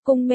Cung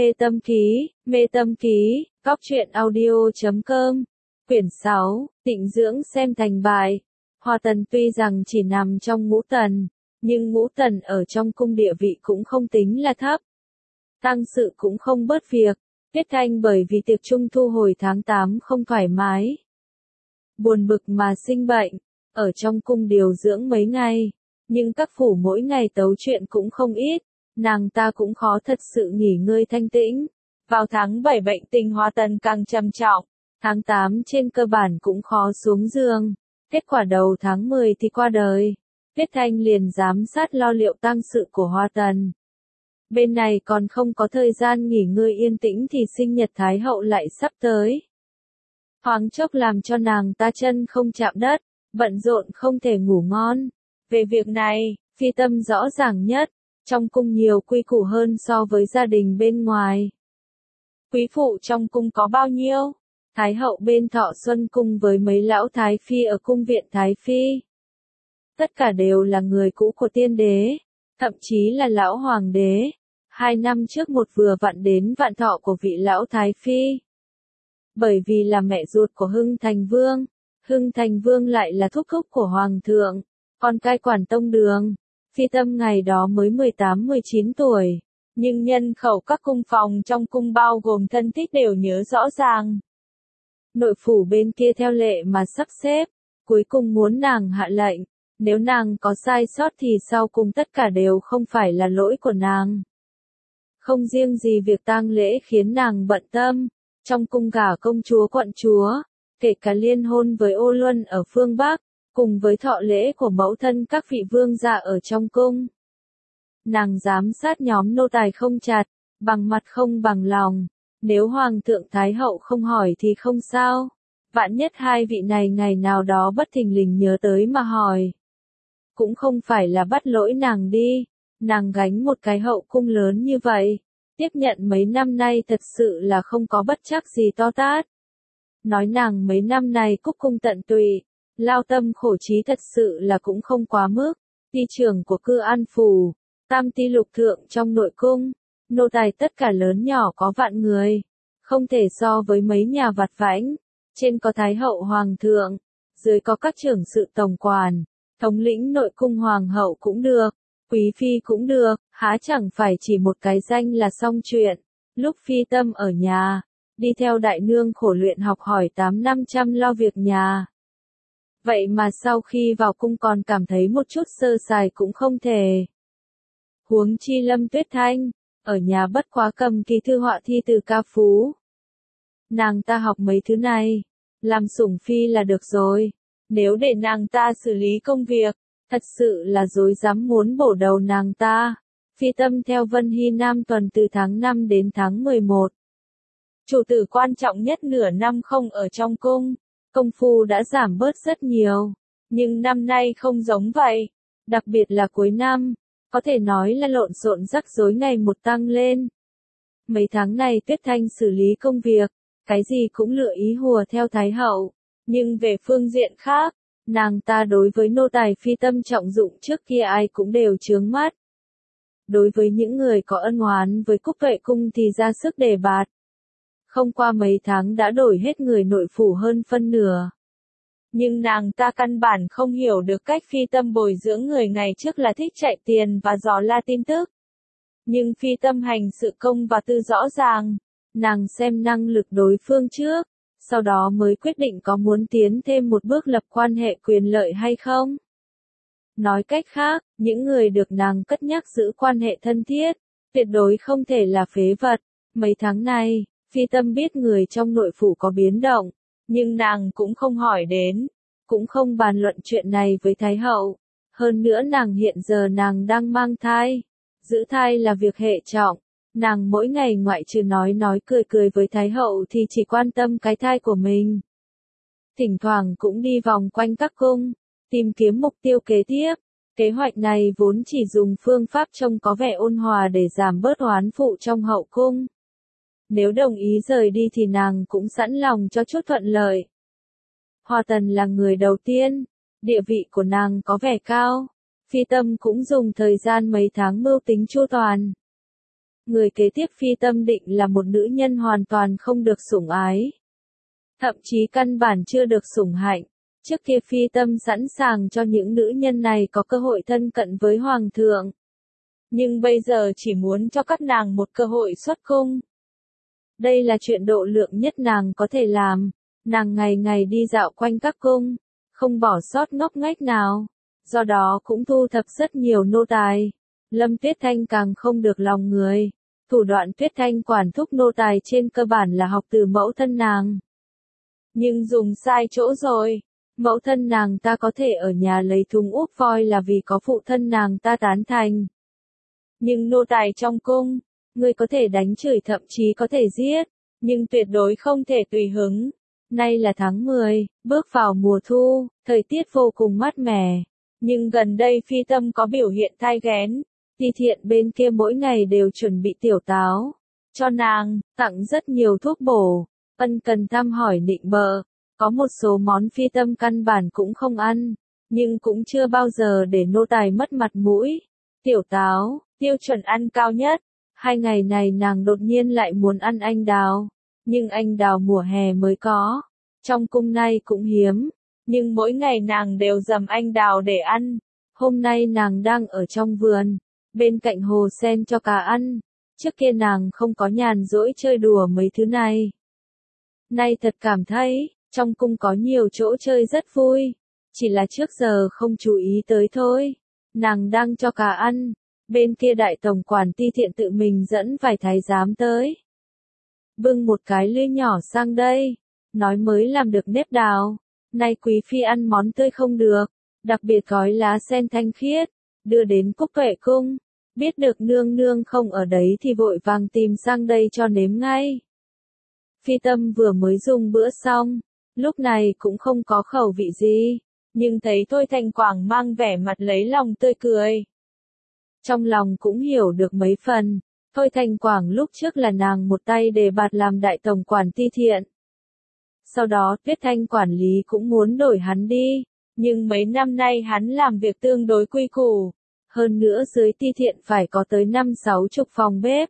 mê tâm ký, cóc truyện audio.com, quyển 6, tịnh dưỡng xem thành bại. Hoa Tần tuy rằng chỉ nằm trong ngũ tần, nhưng ngũ tần ở trong cung địa vị cũng không tính là thấp. Tăng sự cũng không bớt việc, Tuyết Thanh bởi vì tiệc trung thu hồi tháng 8 không thoải mái. Buồn bực mà sinh bệnh, ở trong cung điều dưỡng mấy ngày, nhưng các phủ mỗi ngày tấu chuyện cũng không ít, nàng ta cũng khó thật sự nghỉ ngơi thanh tĩnh. Vào tháng 7 bệnh tình Hoa Tần càng trầm trọng, tháng 8 trên cơ bản cũng khó xuống giường, kết quả đầu tháng 10 thì qua đời. Tuyết Thanh liền giám sát lo liệu tang sự của Hoa Tần. Bên này còn không có thời gian nghỉ ngơi yên tĩnh thì sinh nhật Thái hậu lại sắp tới. Thoáng chốc làm cho nàng ta chân không chạm đất, bận rộn không thể ngủ ngon. Về việc này, Phi Tâm rõ ràng nhất, trong cung nhiều quy củ hơn so với gia đình bên ngoài. Quý phụ trong cung có bao nhiêu? Thái hậu bên Thọ Xuân cung với mấy lão thái phi ở cung viện Thái phi. Tất cả đều là người cũ của tiên đế, thậm chí là lão hoàng đế. 2 năm trước một vừa vặn đến vạn thọ của vị lão thái phi. Bởi vì là mẹ ruột của Hưng Thành Vương lại là thúc thúc của hoàng thượng, con cai quản tông đường. Phi Tâm ngày đó mới 18-19 tuổi, nhưng nhân khẩu các cung phòng trong cung bao gồm thân thích đều nhớ rõ ràng. Nội phủ bên kia theo lệ mà sắp xếp, cuối cùng muốn nàng hạ lệnh, nếu nàng có sai sót thì sau cùng tất cả đều không phải là lỗi của nàng. Không riêng gì việc tang lễ khiến nàng bận tâm, trong cung cả công chúa quận chúa, kể cả liên hôn với Ô Luân ở phương Bắc, cùng với thọ lễ của mẫu thân các vị vương gia ở trong cung. Nàng giám sát nhóm nô tài không chặt, bằng mặt không bằng lòng, nếu hoàng thượng thái hậu không hỏi thì không sao, vạn nhất hai vị này ngày nào đó bất thình lình nhớ tới mà hỏi. Cũng không phải là bắt lỗi nàng đi, nàng gánh một cái hậu cung lớn như vậy, tiếp nhận mấy năm nay thật sự là không có bất trắc gì to tát. Nói nàng mấy năm này cúc cung tận tụy, lao tâm khổ trí thật sự là cũng không quá mức. Ty trưởng của Cư An phủ, tam ty lục thượng trong nội cung, nô tài tất cả lớn nhỏ có vạn người, không thể so với mấy nhà vặt vãnh. Trên có thái hậu hoàng thượng, dưới có các trưởng sự tổng quản, thống lĩnh nội cung hoàng hậu cũng được, quý phi cũng được, há chẳng phải chỉ một cái danh là xong chuyện. Lúc Phi Tâm ở nhà, đi theo đại nương khổ luyện học hỏi 8 năm chăm lo việc nhà. Vậy mà sau khi vào cung còn cảm thấy một chút sơ sài cũng không thể. Huống chi Lâm Tuyết Thanh, ở nhà bất quá cầm kỳ thư họa thi từ ca phú. Nàng ta học mấy thứ này, làm sủng phi là được rồi. Nếu để nàng ta xử lý công việc, thật sự là dối dám muốn bổ đầu nàng ta. Phi Tâm theo Vân Hy Nam tuần từ tháng 5 đến tháng 11. Chủ tử quan trọng nhất nửa năm không ở trong cung, công phu đã giảm bớt rất nhiều, nhưng năm nay không giống vậy, đặc biệt là cuối năm, có thể nói là lộn xộn rắc rối ngày một tăng lên. Mấy tháng này Tuyết Thanh xử lý công việc, cái gì cũng lựa ý hùa theo Thái hậu, nhưng về phương diện khác, nàng ta đối với nô tài Phi Tâm trọng dụng trước kia ai cũng đều chướng mắt. Đối với những người có ân oán với Cúc Vệ cung thì ra sức đề bạt. Không qua mấy tháng đã đổi hết người nội phủ hơn phân nửa. Nhưng nàng ta căn bản không hiểu được cách Phi Tâm bồi dưỡng người ngày trước là thích chạy tiền và dò la tin tức. Nhưng Phi Tâm hành sự công và tư rõ ràng, nàng xem năng lực đối phương trước, sau đó mới quyết định có muốn tiến thêm một bước lập quan hệ quyền lợi hay không. Nói cách khác, những người được nàng cất nhắc giữ quan hệ thân thiết, tuyệt đối không thể là phế vật. Mấy tháng này, Phi Tâm biết người trong nội phủ có biến động, nhưng nàng cũng không hỏi đến, cũng không bàn luận chuyện này với Thái hậu. Hơn nữa hiện giờ nàng đang mang thai, giữ thai là việc hệ trọng, nàng mỗi ngày ngoại trừ nói cười với Thái hậu thì chỉ quan tâm cái thai của mình. Thỉnh thoảng cũng đi vòng quanh các cung, tìm kiếm mục tiêu kế tiếp. Kế hoạch này vốn chỉ dùng phương pháp trông có vẻ ôn hòa để giảm bớt oán phụ trong hậu cung. Nếu đồng ý rời đi thì nàng cũng sẵn lòng cho chút thuận lợi. Hoa Tần là người đầu tiên, địa vị của nàng có vẻ cao. Phi Tâm cũng dùng thời gian mấy tháng mưu tính chu toàn. Người kế tiếp Phi Tâm định là một nữ nhân hoàn toàn không được sủng ái. Thậm chí căn bản chưa được sủng hạnh. Trước kia Phi Tâm sẵn sàng cho những nữ nhân này có cơ hội thân cận với Hoàng thượng. Nhưng bây giờ chỉ muốn cho các nàng một cơ hội xuất cung. Đây là chuyện độ lượng nhất nàng có thể làm. Nàng ngày ngày đi dạo quanh các cung, không bỏ sót ngóc ngách nào. Do đó cũng thu thập rất nhiều nô tài. Lâm Tuyết Thanh càng không được lòng người. Thủ đoạn Tuyết Thanh quản thúc nô tài trên cơ bản là học từ mẫu thân nàng. Nhưng dùng sai chỗ rồi. Mẫu thân nàng ta có thể ở nhà lấy thùng úp voi là vì có phụ thân nàng ta tán thành. Nhưng nô tài trong cung, người có thể đánh chửi thậm chí có thể giết, nhưng tuyệt đối không thể tùy hứng. Nay là tháng 10, bước vào mùa thu, thời tiết vô cùng mát mẻ. Nhưng gần đây Phi Tâm có biểu hiện thai nghén. Ti Thiện bên kia mỗi ngày đều chuẩn bị tiểu táo cho nàng, tặng rất nhiều thuốc bổ, ân cần thăm hỏi nịnh bợ. Có một số món Phi Tâm căn bản cũng không ăn, nhưng cũng chưa bao giờ để nô tài mất mặt mũi. Tiểu táo, tiêu chuẩn ăn cao nhất. 2 ngày này nàng đột nhiên lại muốn ăn anh đào, nhưng anh đào mùa hè mới có. Trong cung này cũng hiếm, nhưng mỗi ngày nàng đều dầm anh đào để ăn. Hôm nay nàng đang ở trong vườn, bên cạnh hồ sen cho cá ăn. Trước kia nàng không có nhàn rỗi chơi đùa mấy thứ này. Nay thật cảm thấy, trong cung có nhiều chỗ chơi rất vui. Chỉ là trước giờ không chú ý tới thôi. Nàng đang cho cá ăn. Bên kia đại tổng quản Ti Thiện tự mình dẫn vài thái giám tới. Bưng một cái lưỡi nhỏ sang đây. Nói mới làm được nếp đào. Nay quý phi ăn món tươi không được. Đặc biệt gói lá sen thanh khiết. Đưa đến Cúc Tuệ cung. Biết được nương nương không ở đấy thì vội vàng tìm sang đây cho nếm ngay. Phi Tâm vừa mới dùng bữa xong. Lúc này cũng không có khẩu vị gì. Nhưng thấy Thôi Thành Quảng mang vẻ mặt lấy lòng tươi cười. Trong lòng cũng hiểu được mấy phần. Thôi Thành Quảng lúc trước là nàng một tay đề bạt làm đại tổng quản Ti Thiện. Sau đó Tuyết Thanh quản lý cũng muốn đổi hắn đi. Nhưng mấy năm nay hắn làm việc tương đối quy củ. Hơn nữa dưới Ti Thiện phải có tới 5-60 phòng bếp.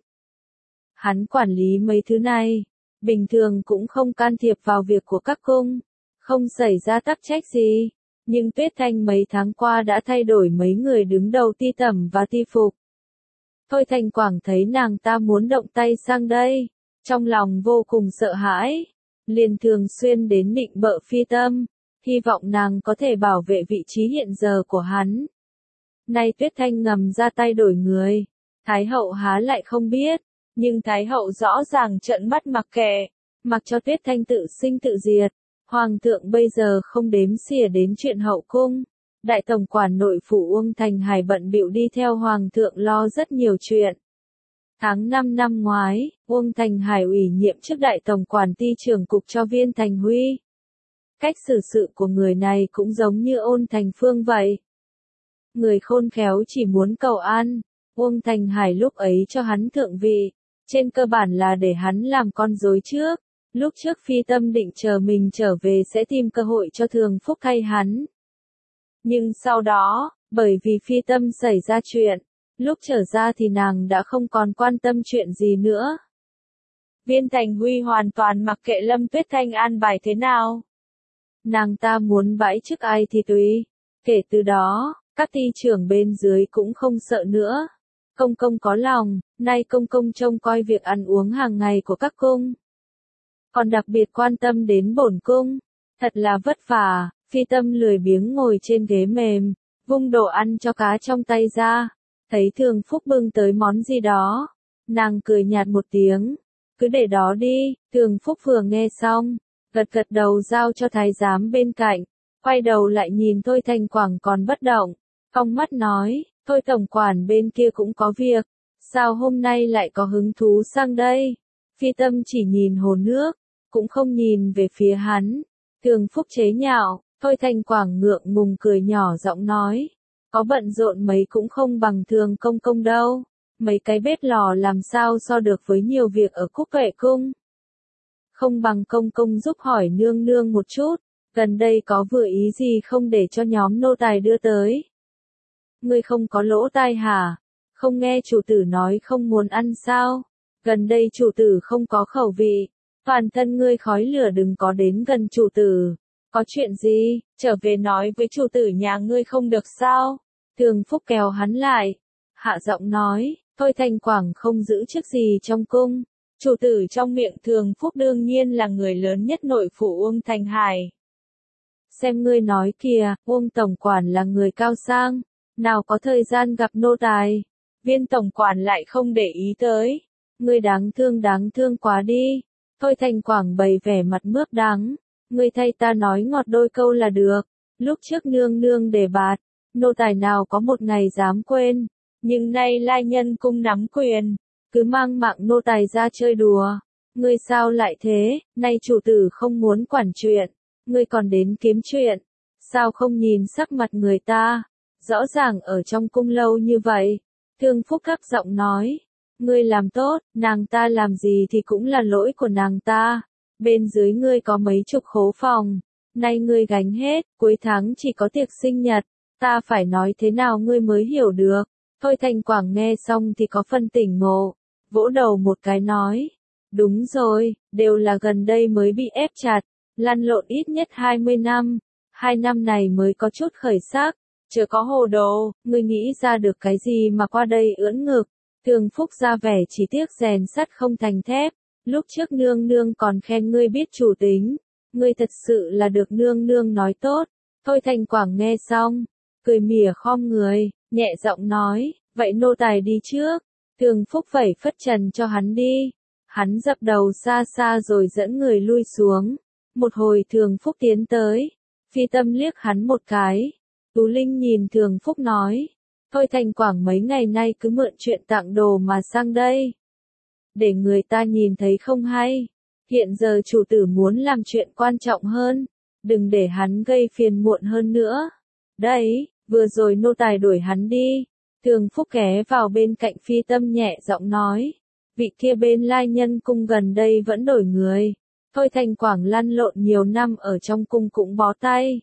Hắn quản lý mấy thứ này. Bình thường cũng không can thiệp vào việc của các cung. Không xảy ra tắc trách gì. Nhưng Tuyết Thanh mấy tháng qua đã thay đổi mấy người đứng đầu Ti Tẩm và Ti Phục. Thôi Thành Quảng thấy nàng ta muốn động tay sang đây. Trong lòng vô cùng sợ hãi. Liền thường xuyên đến nịnh bợ Phi Tâm. Hy vọng nàng có thể bảo vệ vị trí hiện giờ của hắn. Nay Tuyết Thanh ngầm ra tay đổi người. Thái hậu há lại không biết. Nhưng Thái hậu rõ ràng trợn mắt mặc kệ. Mặc cho Tuyết Thanh tự sinh tự diệt. Hoàng thượng bây giờ không đếm xỉa đến chuyện hậu cung. Đại tổng quản nội phủ Uông Thành Hải bận bịu đi theo Hoàng thượng lo rất nhiều chuyện. Tháng 5 năm ngoái, Uông Thành Hải ủy nhiệm chức đại tổng quản ty trưởng cục cho Viên Thành Huy. Cách xử sự của người này cũng giống như Ôn Thành Phương vậy. Người khôn khéo chỉ muốn cầu an. Uông Thành Hải lúc ấy cho hắn thượng vị. Trên cơ bản là để hắn làm con rối trước. Lúc trước Phi Tâm định chờ mình trở về sẽ tìm cơ hội cho Thường Phúc thay hắn. Nhưng sau đó, bởi vì Phi Tâm xảy ra chuyện, lúc trở ra thì nàng đã không còn quan tâm chuyện gì nữa. Viên Thành Huy hoàn toàn mặc kệ Lâm Tuyết Thanh an bài thế nào. Nàng ta muốn bãi chức ai thì tùy. Kể từ đó, các ty trưởng bên dưới cũng không sợ nữa. Công công có lòng, nay công công trông coi việc ăn uống hàng ngày của các cung. Còn đặc biệt quan tâm đến bổn cung. Thật là vất vả. Phi Tâm lười biếng ngồi trên ghế mềm, vung đồ ăn cho cá trong tay ra. Thấy Thường Phúc bưng tới món gì đó. Nàng cười nhạt một tiếng. Cứ để đó đi. Thường Phúc vừa nghe xong, gật gật đầu giao cho thái giám bên cạnh. Quay đầu lại nhìn Thôi Thành Quảng còn bất động. Cong mắt nói, Thôi tổng quản bên kia cũng có việc. Sao hôm nay lại có hứng thú sang đây? Phi Tâm chỉ nhìn hồ nước, cũng không nhìn về phía hắn. Thường Phúc chế nhạo, Thôi Thành Quảng ngượng ngùng cười nhỏ giọng nói. Có bận rộn mấy cũng không bằng Thường công công đâu. Mấy cái bếp lò làm sao so được với nhiều việc ở Cúc Tuệ cung. Không bằng công công giúp hỏi nương nương một chút. Gần đây có vừa ý gì không để cho nhóm nô tài đưa tới. Ngươi không có lỗ tai hả? Không nghe chủ tử nói không muốn ăn sao? Gần đây chủ tử không có khẩu vị. Toàn thân ngươi khói lửa đừng có đến gần chủ tử. Có chuyện gì, trở về nói với chủ tử nhà ngươi không được sao? Thường Phúc kéo hắn lại. Hạ giọng nói, Thôi Thành Quảng không giữ chức gì trong cung. Chủ tử trong miệng Thường Phúc đương nhiên là người lớn nhất nội phủ Uông Thành Hải. Xem ngươi nói kìa, Uông tổng quản là người cao sang, nào có thời gian gặp nô tài. Viên tổng quản lại không để ý tới. Ngươi đáng thương quá đi. Thôi Thành Quảng bày vẻ mặt mướp đắng. Ngươi thay ta nói ngọt đôi câu là được. Lúc trước nương nương đề bạt, nô tài nào có một ngày dám quên. Nhưng nay lai nhân cung nắm quyền, cứ mang mạng nô tài ra chơi đùa. Ngươi sao lại thế, nay chủ tử không muốn quản chuyện, ngươi còn đến kiếm chuyện. Sao không nhìn sắc mặt người ta, rõ ràng ở trong cung lâu như vậy. Thương Phúc gấp giọng nói, ngươi làm tốt, nàng ta làm gì thì cũng là lỗi của nàng ta. Bên dưới ngươi có mấy chục khố phòng, nay ngươi gánh hết, cuối tháng chỉ có tiệc sinh nhật, ta phải nói thế nào ngươi mới hiểu được. Thôi Thành Quảng nghe xong thì có phân tỉnh ngộ, vỗ đầu một cái nói, đúng rồi, đều là gần đây mới bị ép chặt, lăn lộn ít nhất 20 năm, 2 năm này mới có chút khởi sắc, chưa có hồ đồ, ngươi nghĩ ra được cái gì mà qua đây ưỡn ngực. Thường Phúc ra vẻ chỉ tiếc rèn sắt không thành thép, lúc trước nương nương còn khen ngươi biết chủ tính, ngươi thật sự là được nương nương nói tốt. Thôi Thành Quảng nghe xong, cười mỉa khom người, nhẹ giọng nói, vậy nô tài đi trước. Thường Phúc vẩy phất trần cho hắn đi. Hắn dập đầu xa xa rồi dẫn người lui xuống. Một hồi Thường Phúc tiến tới. Phi Tâm liếc hắn một cái. Tú Linh nhìn Thường Phúc nói. Thôi Thành Quảng mấy ngày nay cứ mượn chuyện tặng đồ mà sang đây. Để người ta nhìn thấy không hay. Hiện giờ chủ tử muốn làm chuyện quan trọng hơn. Đừng để hắn gây phiền muộn hơn nữa. Đấy, vừa rồi nô tài đuổi hắn đi. Thường Phúc ghé vào bên cạnh Phi Tâm nhẹ giọng nói. Vị kia bên lai nhân cung gần đây vẫn đổi người. Thôi Thành Quảng lăn lộn nhiều năm ở trong cung cũng bó tay.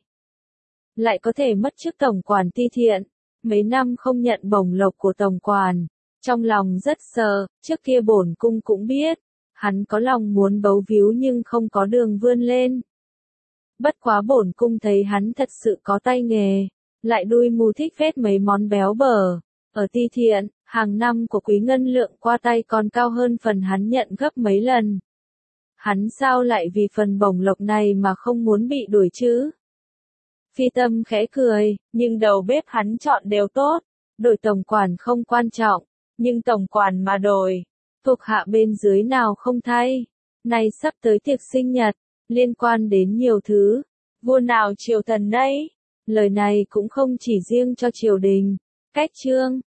Lại có thể mất chức tổng quản Ti Thiện. Mấy năm không nhận bổng lộc của tổng quản. Trong lòng rất sợ, trước kia bổn cung cũng biết. Hắn có lòng muốn bấu víu nhưng không có đường vươn lên. Bất quá bổn cung thấy hắn thật sự có tay nghề. Lại đuôi mù thích phết mấy món béo bở. Ở Ti Thiện, hàng năm của Quý Ngân Lượng qua tay còn cao hơn phần hắn nhận gấp mấy lần. Hắn sao lại vì phần bổng lộc này mà không muốn bị đuổi chứ? Phi Tâm khẽ cười, nhưng đầu bếp hắn chọn đều tốt. Đổi tổng quản không quan trọng, nhưng tổng quản mà đổi, thuộc hạ bên dưới nào không thay. Nay sắp tới tiệc sinh nhật, liên quan đến nhiều thứ. Vua nào triều thần đây? Lời này cũng không chỉ riêng cho triều đình. Cách chương